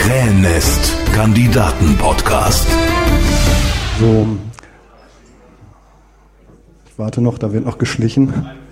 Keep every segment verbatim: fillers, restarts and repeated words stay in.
Krähennest Kandidaten-Podcast. So, ich warte noch, da wird noch geschlichen.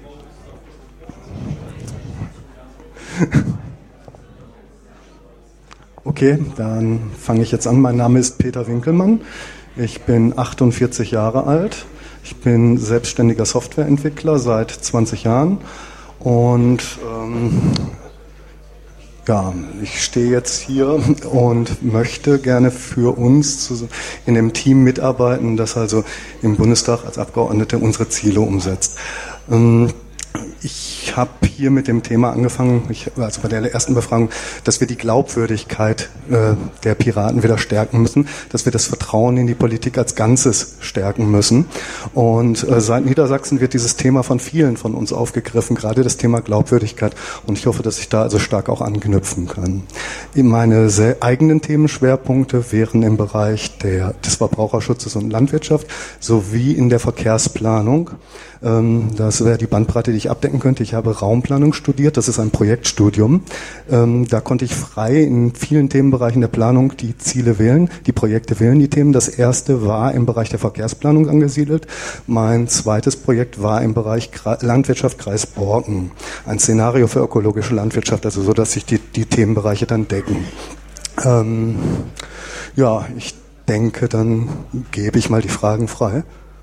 Okay, dann fange ich jetzt an. Mein Name ist Peter Winkelmann. Ich bin achtundvierzig Jahre alt. Ich bin selbstständiger Softwareentwickler seit zwanzig Jahren und ähm, ja, ich stehe jetzt hier und möchte gerne für uns zu, in dem Team mitarbeiten, das also im Bundestag als Abgeordnete unsere Ziele umsetzt. Ähm, Ich habe hier mit dem Thema angefangen, ich, also bei der ersten Befragung, dass wir die Glaubwürdigkeit äh, der Piraten wieder stärken müssen, dass wir das Vertrauen in die Politik als Ganzes stärken müssen. Und äh, seit Niedersachsen wird dieses Thema von vielen von uns aufgegriffen, gerade das Thema Glaubwürdigkeit. Und ich hoffe, dass ich da also stark auch anknüpfen kann. Meine sehr eigenen Themenschwerpunkte wären im Bereich der, des Verbraucherschutzes und Landwirtschaft sowie in der Verkehrsplanung. Ähm, das wäre die Bandbreite, die ich abdecken könnte. Ich habe Raumplanung studiert, das ist ein Projektstudium. Ähm, da konnte ich frei in vielen Themenbereichen der Planung die Ziele wählen, die Projekte wählen, die Themen. Das erste war im Bereich der Verkehrsplanung angesiedelt. Mein zweites Projekt war im Bereich Landwirtschaft Kreis Borken. Ein Szenario für ökologische Landwirtschaft, also so, dass sich die, die Themenbereiche dann decken. Ähm, ja, ich denke, dann gebe ich mal die Fragen frei.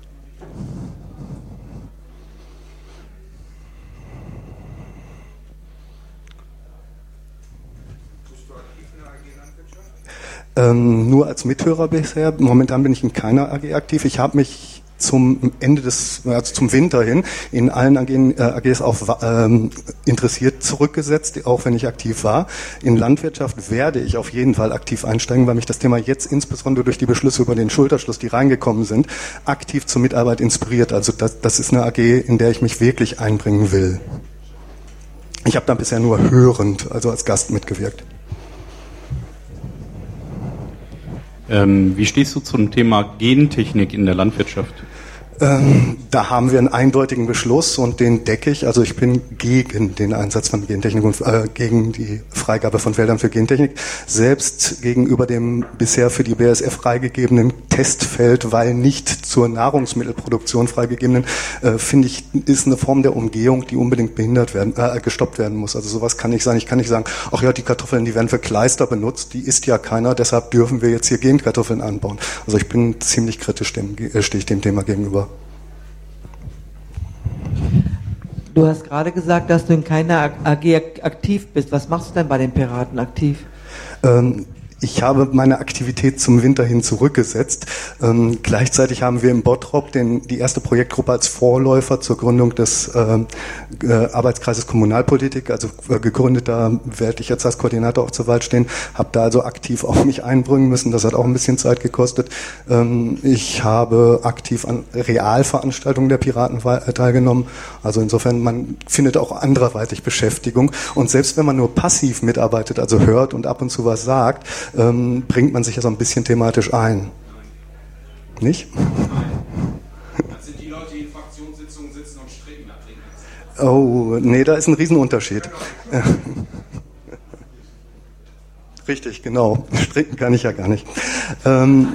Ähm, nur als Mithörer bisher. Momentan bin ich in keiner A G aktiv. Ich habe mich zum Ende des, also zum Winter hin in allen A G, äh, A Gs auch ähm, interessiert zurückgesetzt, auch wenn ich aktiv war. In Landwirtschaft werde ich auf jeden Fall aktiv einsteigen, weil mich das Thema jetzt insbesondere durch die Beschlüsse über den Schulterschluss, die reingekommen sind, aktiv zur Mitarbeit inspiriert. Also das, das ist eine A G, in der ich mich wirklich einbringen will. Ich habe da bisher nur hörend, also als Gast mitgewirkt. Ähm, wie stehst du zum Thema Gentechnik in der Landwirtschaft? Ähm, da haben wir einen eindeutigen Beschluss und den decke ich. Also ich bin gegen den Einsatz von Gentechnik und äh, gegen die Freigabe von Feldern für Gentechnik. Selbst gegenüber dem bisher für die B A S F freigegebenen Testfeld, weil nicht zur Nahrungsmittelproduktion freigegebenen, äh, finde ich, ist eine Form der Umgehung, die unbedingt behindert werden, äh, gestoppt werden muss. Also sowas kann nicht sein. Ich kann nicht sagen, ach ja, die Kartoffeln, die werden für Kleister benutzt, die isst ja keiner, deshalb dürfen wir jetzt hier Genkartoffeln anbauen. Also ich bin ziemlich kritisch dem, äh, stehe ich dem Thema gegenüber. Du hast gerade gesagt, dass du in keiner A G aktiv bist. Was machst du denn bei den Piraten aktiv? Ähm, ich habe meine Aktivität zum Winter hin zurückgesetzt. Ähm, gleichzeitig haben wir im Bottrop den, die erste Projektgruppe als Vorläufer zur Gründung des äh, äh, Arbeitskreises Kommunalpolitik, also äh, gegründet, da werde ich jetzt als Koordinator auch zur Wahl stehen, habe da also aktiv auch mich einbringen müssen, das hat auch ein bisschen Zeit gekostet. Ähm, ich habe aktiv an Realveranstaltungen der Piraten teilgenommen, also insofern, man findet auch anderweitig Beschäftigung und selbst wenn man nur passiv mitarbeitet, also hört und ab und zu was sagt, ähm, bringt man sich ja so ein bisschen thematisch ein. Nicht? Das sind die Leute, die in Fraktionssitzungen sitzen und stricken da drin. Oh, nee, da ist ein Riesenunterschied. Richtig, genau. Stricken kann ich ja gar nicht. Ähm,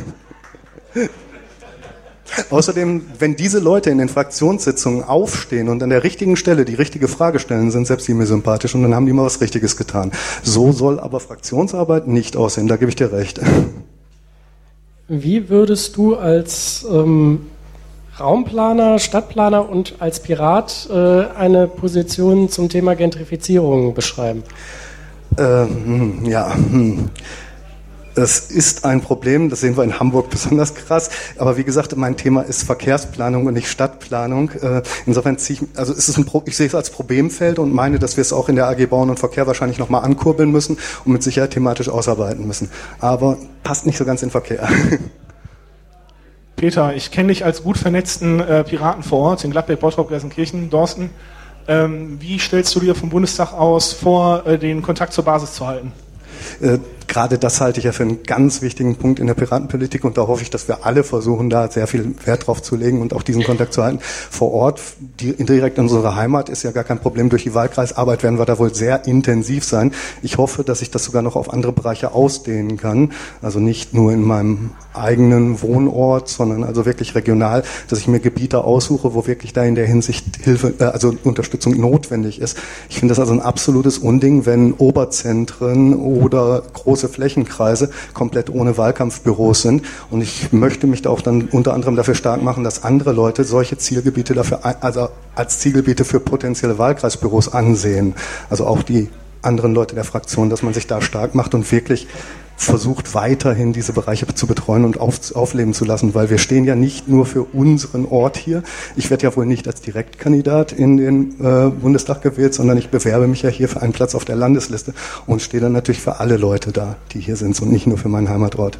außerdem, wenn diese Leute in den Fraktionssitzungen aufstehen und an der richtigen Stelle die richtige Frage stellen, sind selbst die mir sympathisch und dann haben die mal was Richtiges getan. So soll aber Fraktionsarbeit nicht aussehen, da gebe ich dir recht. Wie würdest du als ähm, Raumplaner, Stadtplaner und als Pirat äh, eine Position zum Thema Gentrifizierung beschreiben? Ähm, ja, hm. Das ist ein Problem, das sehen wir in Hamburg besonders krass. Aber wie gesagt, mein Thema ist Verkehrsplanung und nicht Stadtplanung. Insofern ziehe ich, also es ist ein Pro, ich sehe es als Problemfeld und meine, dass wir es auch in der A G Bauen und Verkehr wahrscheinlich nochmal ankurbeln müssen und mit Sicherheit thematisch ausarbeiten müssen. Aber passt nicht so ganz in Verkehr. Peter, ich kenne dich als gut vernetzten äh, Piraten vor Ort in Gladbeck, Bottrop, Gelsenkirchen, Dorsten. Ähm, wie stellst du dir vom Bundestag aus vor, äh, den Kontakt zur Basis zu halten? Äh, gerade das halte ich ja für einen ganz wichtigen Punkt in der Piratenpolitik und da hoffe ich, dass wir alle versuchen, da sehr viel Wert drauf zu legen und auch diesen Kontakt zu halten. Vor Ort, die, direkt in unserer Heimat, ist ja gar kein Problem. Durch die Wahlkreisarbeit werden wir da wohl sehr intensiv sein. Ich hoffe, dass ich das sogar noch auf andere Bereiche ausdehnen kann. Also nicht nur in meinem eigenen Wohnort, sondern also wirklich regional, dass ich mir Gebiete aussuche, wo wirklich da in der Hinsicht Hilfe, äh, also Unterstützung notwendig ist. Ich finde das also ein absolutes Unding, wenn Oberzentren oder große Flächenkreise komplett ohne Wahlkampfbüros sind. Und ich möchte mich da auch dann unter anderem dafür stark machen, dass andere Leute solche Zielgebiete dafür, also als Zielgebiete für potenzielle Wahlkreisbüros ansehen. Also auch die anderen Leute der Fraktion, dass man sich da stark macht und wirklich versucht, weiterhin diese Bereiche zu betreuen und auf, aufleben zu lassen, weil wir stehen ja nicht nur für unseren Ort hier. Ich werde ja wohl nicht als Direktkandidat in den äh, Bundestag gewählt, sondern ich bewerbe mich ja hier für einen Platz auf der Landesliste und stehe dann natürlich für alle Leute da, die hier sind und nicht nur für meinen Heimatort.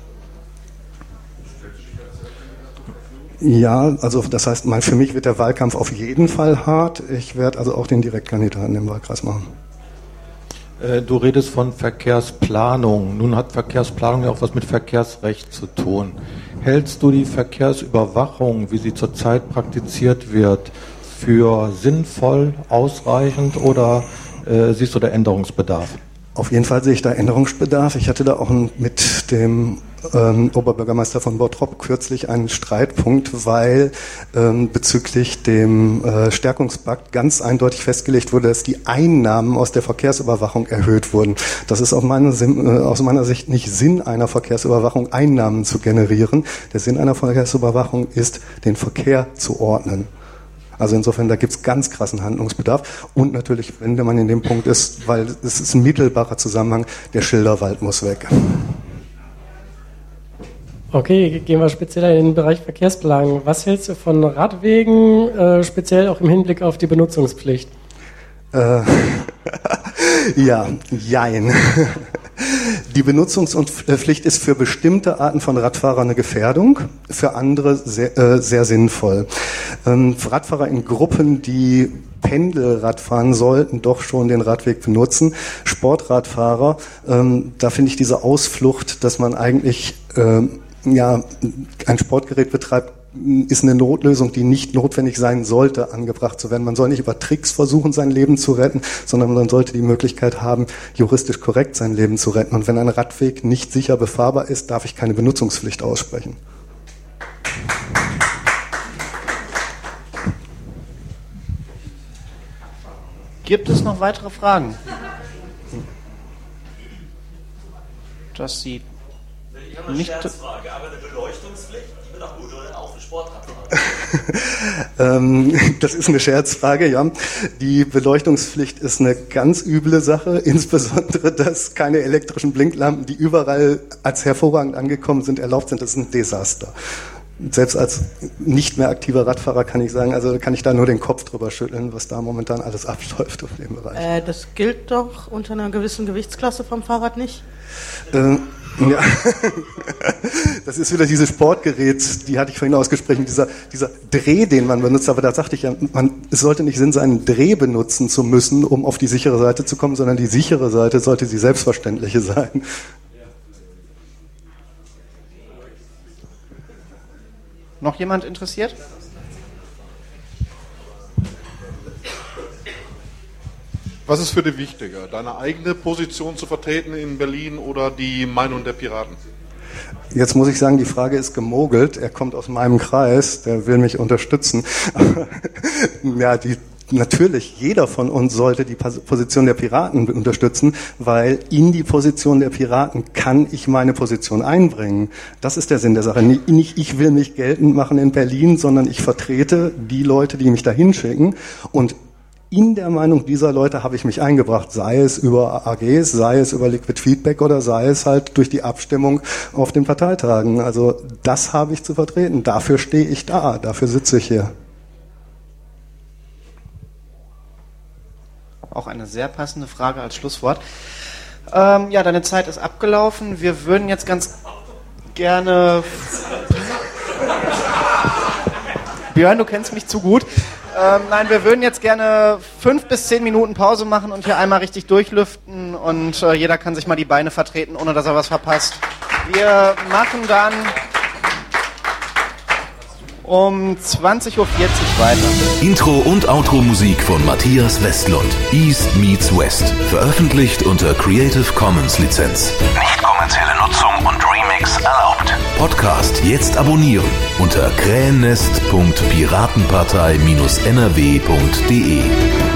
Ja, also das heißt, mein, für mich wird der Wahlkampf auf jeden Fall hart. Ich werde also auch den Direktkandidaten im Wahlkreis machen. Du redest von Verkehrsplanung. Nun hat Verkehrsplanung ja auch was mit Verkehrsrecht zu tun. Hältst du die Verkehrsüberwachung, wie sie zurzeit praktiziert wird, für sinnvoll, ausreichend oder äh, siehst du da Änderungsbedarf? Auf jeden Fall sehe ich da Änderungsbedarf. Ich hatte da auch mit dem ähm, Oberbürgermeister von Bottrop kürzlich einen Streitpunkt, weil ähm, bezüglich dem äh, Stärkungspakt ganz eindeutig festgelegt wurde, dass die Einnahmen aus der Verkehrsüberwachung erhöht wurden. Das ist aus meiner, äh, aus meiner Sicht nicht Sinn einer Verkehrsüberwachung, Einnahmen zu generieren. Der Sinn einer Verkehrsüberwachung ist, den Verkehr zu ordnen. Also insofern, da gibt's ganz krassen Handlungsbedarf. Und natürlich, wenn man in dem Punkt ist, weil es ist ein mittelbarer Zusammenhang, der Schilderwald muss weg. Okay, gehen wir speziell in den Bereich Verkehrsplanung. Was hältst du von Radwegen, äh, speziell auch im Hinblick auf die Benutzungspflicht? Äh, ja, jein. Die Benutzungspflicht ist für bestimmte Arten von Radfahrern eine Gefährdung, für andere sehr, äh, sehr sinnvoll. Ähm, Radfahrer in Gruppen, die Pendelrad fahren, sollten doch schon den Radweg benutzen. Sportradfahrer, ähm, da finde ich diese Ausflucht, dass man eigentlich ähm, ja ein Sportgerät betreibt, ist eine Notlösung, die nicht notwendig sein sollte, angebracht zu werden. Man soll nicht über Tricks versuchen, sein Leben zu retten, sondern man sollte die Möglichkeit haben, juristisch korrekt sein Leben zu retten. Und wenn ein Radweg nicht sicher befahrbar ist, darf ich keine Benutzungspflicht aussprechen. Gibt es noch weitere Fragen? Das sieht ich habe eine nicht... Scherzfrage, aber eine Beleuchtungspflicht, die wird auch gut, oder? Auch für Sportradfahrer. ähm, das ist eine Scherzfrage, ja. Die Beleuchtungspflicht ist eine ganz üble Sache, insbesondere, dass keine elektrischen Blinklampen, die überall als hervorragend angekommen sind, erlaubt sind. Das ist ein Desaster. Selbst als nicht mehr aktiver Radfahrer kann ich sagen, also kann ich da nur den Kopf drüber schütteln, was da momentan alles abläuft auf dem Bereich. Äh, das gilt doch unter einer gewissen Gewichtsklasse vom Fahrrad nicht? Äh, ja, das ist wieder dieses Sportgerät, die hatte ich vorhin ausgesprochen, dieser, dieser Dreh, den man benutzt, aber da sagte ich ja, man, es sollte nicht Sinn sein, einen Dreh benutzen zu müssen, um auf die sichere Seite zu kommen, sondern die sichere Seite sollte die selbstverständliche sein. Noch jemand interessiert? Was ist für dich wichtiger, deine eigene Position zu vertreten in Berlin oder die Meinung der Piraten? Jetzt muss ich sagen, die Frage ist gemogelt. Er kommt aus meinem Kreis, der will mich unterstützen. Ja, die Natürlich, jeder von uns sollte die Position der Piraten unterstützen, weil in die Position der Piraten kann ich meine Position einbringen. Das ist der Sinn der Sache. Nicht ich will mich geltend machen in Berlin, sondern ich vertrete die Leute, die mich dahin schicken. Und in der Meinung dieser Leute habe ich mich eingebracht, sei es über A Gs, sei es über Liquid Feedback oder sei es halt durch die Abstimmung auf den Parteitagen. Also das habe ich zu vertreten. Dafür stehe ich da, dafür sitze ich hier. Auch eine sehr passende Frage als Schlusswort. Ähm, ja, deine Zeit ist abgelaufen. Wir würden jetzt ganz gerne... Björn, du kennst mich zu gut. Ähm, nein, wir würden jetzt gerne fünf bis zehn Minuten Pause machen und hier einmal richtig durchlüften und äh, jeder kann sich mal die Beine vertreten, ohne dass er was verpasst. Wir machen dann um zwanzig Uhr vierzig weiter. Intro und Outro-Musik von Matthias Westlund. East meets West. Veröffentlicht unter Creative Commons Lizenz. Nicht kommerzielle Nutzung und Remix erlaubt. Podcast jetzt abonnieren unter krähennest punkt piratenpartei Bindestrich n r w punkt d e.